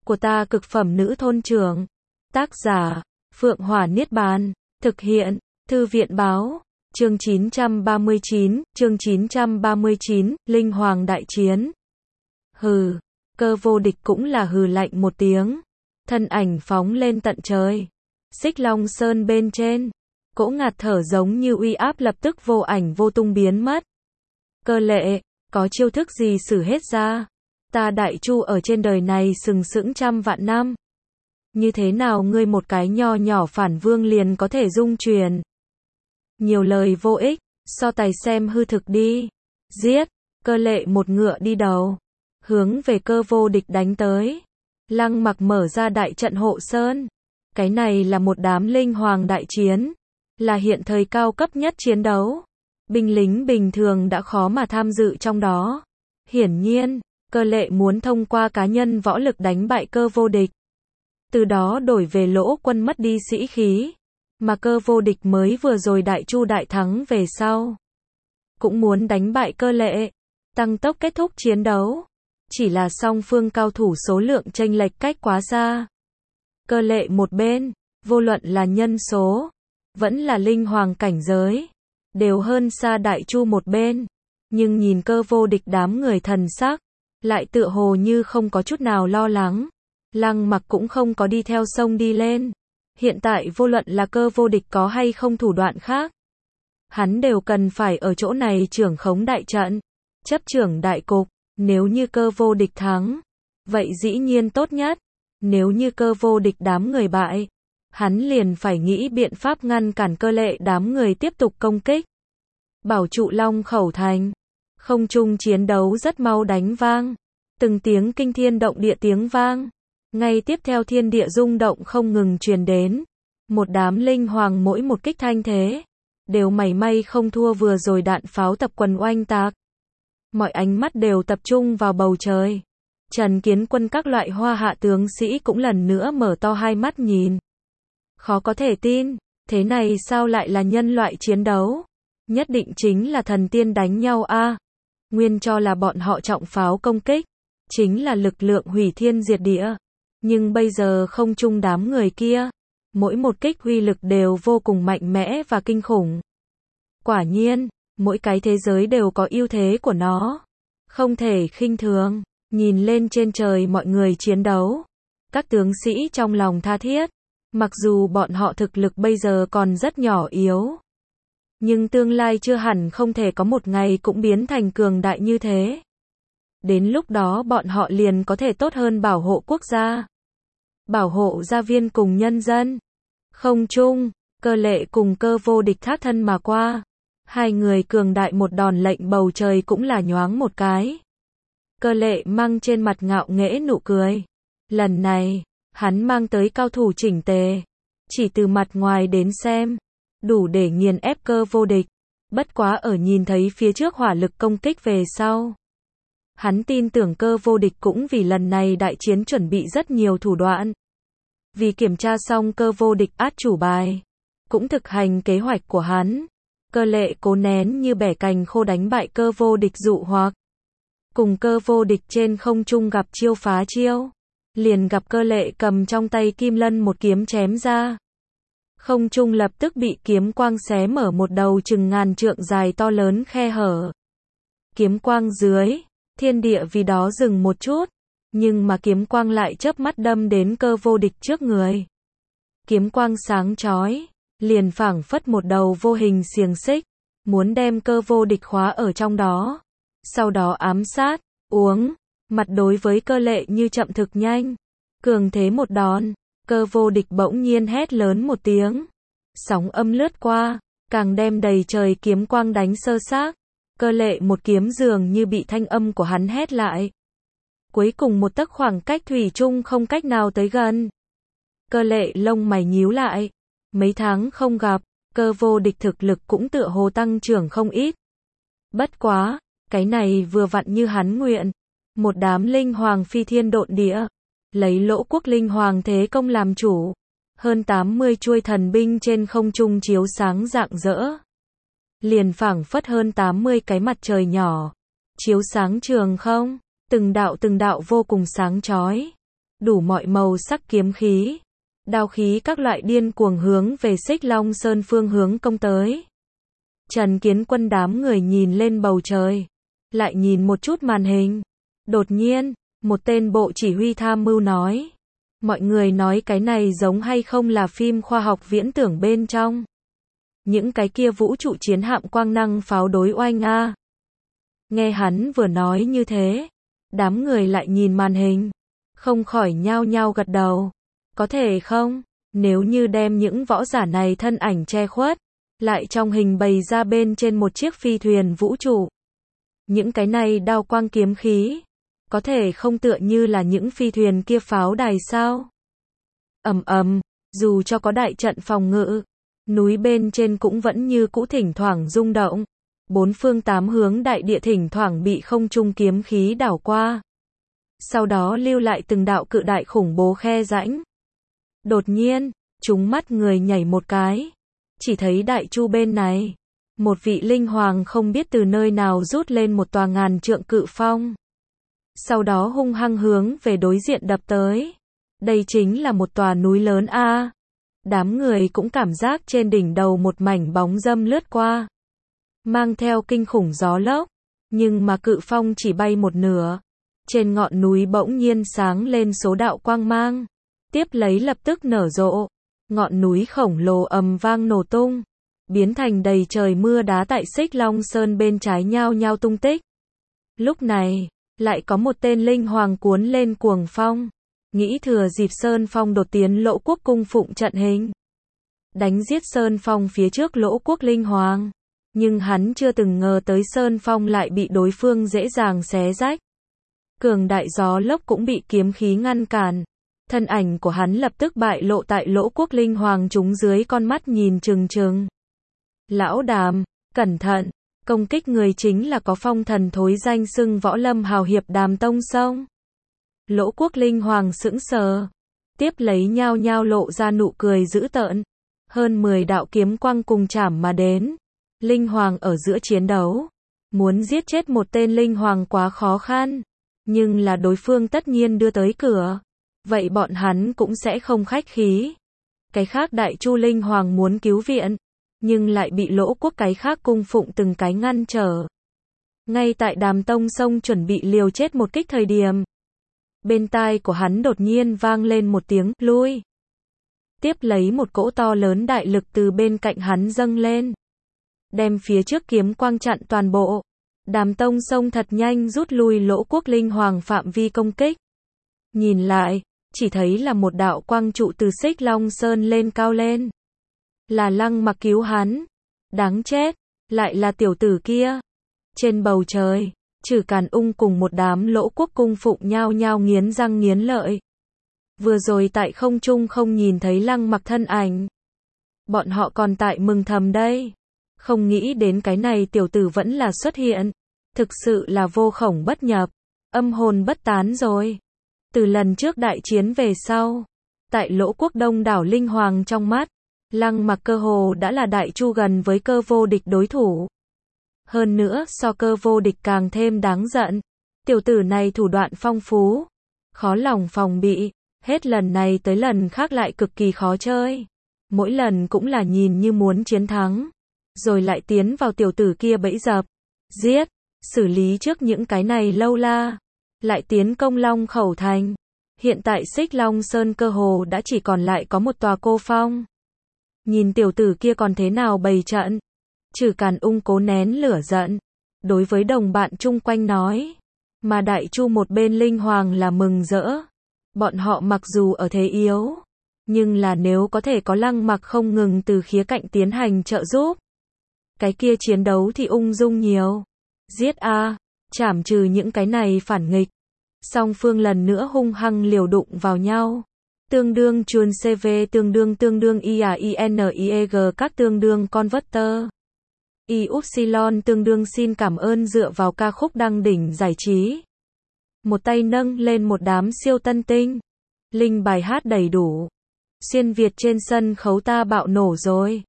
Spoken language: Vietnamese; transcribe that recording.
của ta cực phẩm nữ thôn trưởng. Tác giả, Phượng Hỏa Niết Bàn. Thực hiện, Thư viện báo. Chương 939, Linh Hoàng đại chiến. Hừ, Cơ Vô Địch cũng là hừ lạnh một tiếng. Thân ảnh phóng lên tận trời. Xích Long Sơn bên trên, cỗ ngạt thở giống như uy áp lập tức vô ảnh vô tung biến mất. Cơ Lệ, có chiêu thức gì sử hết ra? Ta Đại Chu ở trên đời này sừng sững trăm vạn năm. Như thế nào ngươi một cái nho nhỏ phản vương liền có thể dung truyền? Nhiều lời vô ích, so tài xem hư thực đi. Giết! Cơ Lệ một ngựa đi đầu, hướng về Cơ Vô Địch đánh tới. Lăng Mặc mở ra đại trận hộ sơn. Cái này là một đám linh hoàng đại chiến, là hiện thời cao cấp nhất chiến đấu. Binh lính bình thường đã khó mà tham dự trong đó. Hiển nhiên, Cơ Lệ muốn thông qua cá nhân võ lực đánh bại Cơ Vô Địch, từ đó đổi về Lỗ Quân mất đi sĩ khí. Mà Cơ Vô Địch mới vừa rồi Đại Chu đại thắng về sau, cũng muốn đánh bại Cơ Lệ, tăng tốc kết thúc chiến đấu. Chỉ là song phương cao thủ số lượng chênh lệch cách quá xa. Cơ Lệ một bên, vô luận là nhân số, vẫn là linh hoàng cảnh giới, đều hơn xa Đại Chu một bên. Nhưng nhìn Cơ Vô Địch đám người thần sắc, lại tựa hồ như không có chút nào lo lắng. Lăng Mặc cũng không có đi theo sông đi lên. Hiện tại vô luận là Cơ Vô Địch có hay không thủ đoạn khác, hắn đều cần phải ở chỗ này trưởng khống đại trận, chấp trưởng đại cục. Nếu như Cơ Vô Địch thắng, vậy dĩ nhiên tốt nhất. Nếu như Cơ Vô Địch đám người bại, hắn liền phải nghĩ biện pháp ngăn cản Cơ Lệ đám người tiếp tục công kích. Bảo trụ Long Khẩu thành. Không trung chiến đấu rất mau đánh vang. Từng tiếng kinh thiên động địa tiếng vang. Ngay tiếp theo thiên địa rung động không ngừng truyền đến. Một đám linh hoàng mỗi một kích thanh thế, đều mảy may không thua vừa rồi đạn pháo tập quần oanh tạc. Mọi ánh mắt đều tập trung vào bầu trời. Trần Kiến Quân các loại hoa hạ tướng sĩ cũng lần nữa mở to hai mắt nhìn. Khó có thể tin, thế này sao lại là nhân loại chiến đấu? Nhất định chính là thần tiên đánh nhau a. Nguyên cho là bọn họ trọng pháo công kích, chính là lực lượng hủy thiên diệt địa. Nhưng bây giờ không chung đám người kia, mỗi một kích uy lực đều vô cùng mạnh mẽ và kinh khủng. Quả nhiên, mỗi cái thế giới đều có ưu thế của nó, không thể khinh thường. Nhìn lên trên trời mọi người chiến đấu, các tướng sĩ trong lòng tha thiết. Mặc dù bọn họ thực lực bây giờ còn rất nhỏ yếu, nhưng tương lai chưa hẳn không thể có một ngày cũng biến thành cường đại như thế. Đến lúc đó bọn họ liền có thể tốt hơn bảo hộ quốc gia, bảo hộ gia viên cùng nhân dân. Không trung, Cơ Lệ cùng Cơ Vô Địch thác thân mà qua. Hai người cường đại một đòn lệnh bầu trời cũng là nhoáng một cái. Cơ Lệ mang trên mặt ngạo nghễ nụ cười. Lần này, hắn mang tới cao thủ chỉnh tề. Chỉ từ mặt ngoài đến xem, đủ để nghiền ép Cơ Vô Địch. Bất quá ở nhìn thấy phía trước hỏa lực công kích về sau, hắn tin tưởng Cơ Vô Địch cũng vì lần này đại chiến chuẩn bị rất nhiều thủ đoạn. Vì kiểm tra xong Cơ Vô Địch át chủ bài, cũng thực hành kế hoạch của hắn. Cơ Lệ cố nén như bẻ cành khô đánh bại Cơ Vô Địch dụ hoặc. Cùng Cơ Vô Địch trên không trung gặp chiêu phá chiêu, liền gặp Cơ Lệ cầm trong tay kim lân một kiếm chém ra. Không trung lập tức bị kiếm quang xé mở một đầu chừng ngàn trượng dài to lớn khe hở. Kiếm quang dưới, thiên địa vì đó dừng một chút, nhưng mà kiếm quang lại chớp mắt đâm đến Cơ Vô Địch trước người. Kiếm quang sáng chói, liền phảng phất một đầu vô hình xiềng xích, muốn đem Cơ Vô Địch khóa ở trong đó. Sau đó ám sát, uống, mặt đối với Cơ Lệ như chậm thực nhanh. Cường thế một đòn, Cơ Vô Địch bỗng nhiên hét lớn một tiếng. Sóng âm lướt qua, càng đem đầy trời kiếm quang đánh sơ xác. Cơ Lệ một kiếm dường như bị thanh âm của hắn hét lại. Cuối cùng một tấc khoảng cách thủy chung không cách nào tới gần. Cơ Lệ lông mày nhíu lại. Mấy tháng không gặp, Cơ Vô Địch thực lực cũng tựa hồ tăng trưởng không ít. Bất quá, cái này vừa vặn như hắn nguyện. Một đám linh hoàng phi thiên độn địa, lấy Lỗ quốc linh hoàng thế công làm chủ. Hơn 80 chuôi thần binh trên không trung chiếu sáng rạng rỡ. Liền phảng phất hơn 80 cái mặt trời nhỏ, chiếu sáng trường không, từng đạo vô cùng sáng chói. đủ mọi màu sắc kiếm khí, đao khí các loại điên cuồng hướng về Xích Long Sơn phương hướng công tới. Trần Kiến Quân đám người nhìn lên bầu trời, lại nhìn một chút màn hình. Đột nhiên, một tên bộ chỉ huy tham mưu nói. Mọi người nói cái này giống hay không là phim khoa học viễn tưởng bên trong. Những cái kia vũ trụ chiến hạm quang năng pháo đối oanh a. Nghe hắn vừa nói như thế, đám người lại nhìn màn hình, không khỏi nhao nhao gật đầu. Có thể không, nếu như đem những võ giả này thân ảnh che khuất, lại trong hình bày ra bên trên một chiếc phi thuyền vũ trụ. Những cái này đao quang kiếm khí, có thể không tựa như là những phi thuyền kia pháo đài sao? Ầm ầm, dù cho có đại trận phòng ngự, núi bên trên cũng vẫn như cũ thỉnh thoảng rung động. Bốn phương tám hướng đại địa thỉnh thoảng bị không trung kiếm khí đảo qua. Sau đó lưu lại từng đạo cự đại khủng bố khe rãnh. Đột nhiên, chúng mắt người nhảy một cái. Chỉ thấy đại chu bên này, một vị linh hoàng không biết từ nơi nào rút lên một tòa ngàn trượng cự phong. Sau đó hung hăng hướng về đối diện đập tới. Đây chính là một tòa núi lớn a. Đám người cũng cảm giác trên đỉnh đầu một mảnh bóng râm lướt qua, mang theo kinh khủng gió lốc, nhưng mà cự phong chỉ bay một nửa. Trên ngọn núi bỗng nhiên sáng lên số đạo quang mang, tiếp lấy lập tức nở rộ. Ngọn núi khổng lồ ầm vang nổ tung, biến thành đầy trời mưa đá tại Xích Long Sơn bên trái nhao nhao tung tích. Lúc này, lại có một tên linh hoàng cuốn lên cuồng phong, nghĩ thừa dịp Sơn Phong đột tiến Lỗ Quốc cung phụng trận hình, đánh giết Sơn Phong phía trước Lỗ Quốc linh hoàng. Nhưng hắn chưa từng ngờ tới Sơn Phong lại bị đối phương dễ dàng xé rách. Cường đại gió lốc cũng bị kiếm khí ngăn cản. Thân ảnh của hắn lập tức bại lộ tại Lỗ Quốc linh hoàng chúng dưới con mắt nhìn trừng trừng. Lão Đàm, cẩn thận, công kích người chính là có phong thần thối danh xưng võ lâm hào hiệp Đàm Tông Sông. Lỗ Quốc linh hoàng sững sờ, tiếp lấy nhao nhao lộ ra nụ cười dữ tợn. Hơn 10 đạo kiếm quang cùng chảm mà đến. Linh hoàng ở giữa chiến đấu, muốn giết chết một tên linh hoàng quá khó khăn, nhưng là đối phương tất nhiên đưa tới cửa, vậy bọn hắn cũng sẽ không khách khí. Cái khác đại chu linh hoàng muốn cứu viện, nhưng lại bị Lỗ Quốc cái khác cung phụng từng cái ngăn trở. Ngay tại Đàm Tông Sông chuẩn bị liều chết một kích thời điểm, bên tai của hắn đột nhiên vang lên một tiếng lui. Tiếp lấy một cỗ to lớn đại lực từ bên cạnh hắn dâng lên, đem phía trước kiếm quang chặn toàn bộ. Đàm Tông Sông thật nhanh rút lui Lỗ Quốc linh hoàng phạm vi công kích. Nhìn lại, chỉ thấy là một đạo quang trụ từ Xích Long Sơn lên cao lên. Là Lăng Mặc cứu hắn. Đáng chết, lại là tiểu tử kia. Trên bầu trời, Trử Càn Ung cùng một đám Lỗ Quốc cung phụng nhao nhao nghiến răng nghiến lợi. Vừa rồi tại không trung không nhìn thấy Lăng Mặc thân ảnh. Bọn họ còn tại mừng thầm đây. Không nghĩ đến cái này tiểu tử vẫn là xuất hiện. Thực sự là vô khổng bất nhập, âm hồn bất tán rồi. Từ lần trước đại chiến về sau, tại Lỗ Quốc đông đảo linh hoàng trong mắt, Lăng Mặc cơ hồ đã là đại chu gần với cơ vô địch đối thủ. Hơn nữa so cơ vô địch càng thêm đáng giận. Tiểu tử này thủ đoạn phong phú, khó lòng phòng bị, hết lần này tới lần khác lại cực kỳ khó chơi. Mỗi lần cũng là nhìn như muốn chiến thắng, rồi lại tiến vào tiểu tử kia bẫy dập, giết, xử lý trước những cái này lâu la, lại tiến công Long Khẩu Thành. Hiện tại Xích Long Sơn cơ hồ đã chỉ còn lại có một tòa cô phong. Nhìn tiểu tử kia còn thế nào bày trận. Trử Càn Ung cố nén lửa giận, đối với đồng bạn chung quanh nói. Mà đại chu một bên linh hoàng là mừng rỡ. Bọn họ mặc dù ở thế yếu, nhưng là nếu có thể có Lăng Mặc không ngừng từ khía cạnh tiến hành trợ giúp, cái kia chiến đấu thì ung dung nhiều. Giết a, chảm trừ những cái này phản nghịch. Song phương lần nữa hung hăng liều đụng vào nhau. Tương đương chuồn CV tương đương IAINIEG các tương đương converter. Y-Upsilon tương đương xin cảm ơn dựa vào ca khúc đăng đỉnh giải trí. Một tay nâng lên một đám siêu tân tinh. Linh bài hát đầy đủ. Xuyên Việt trên sân khấu ta bạo nổ rồi.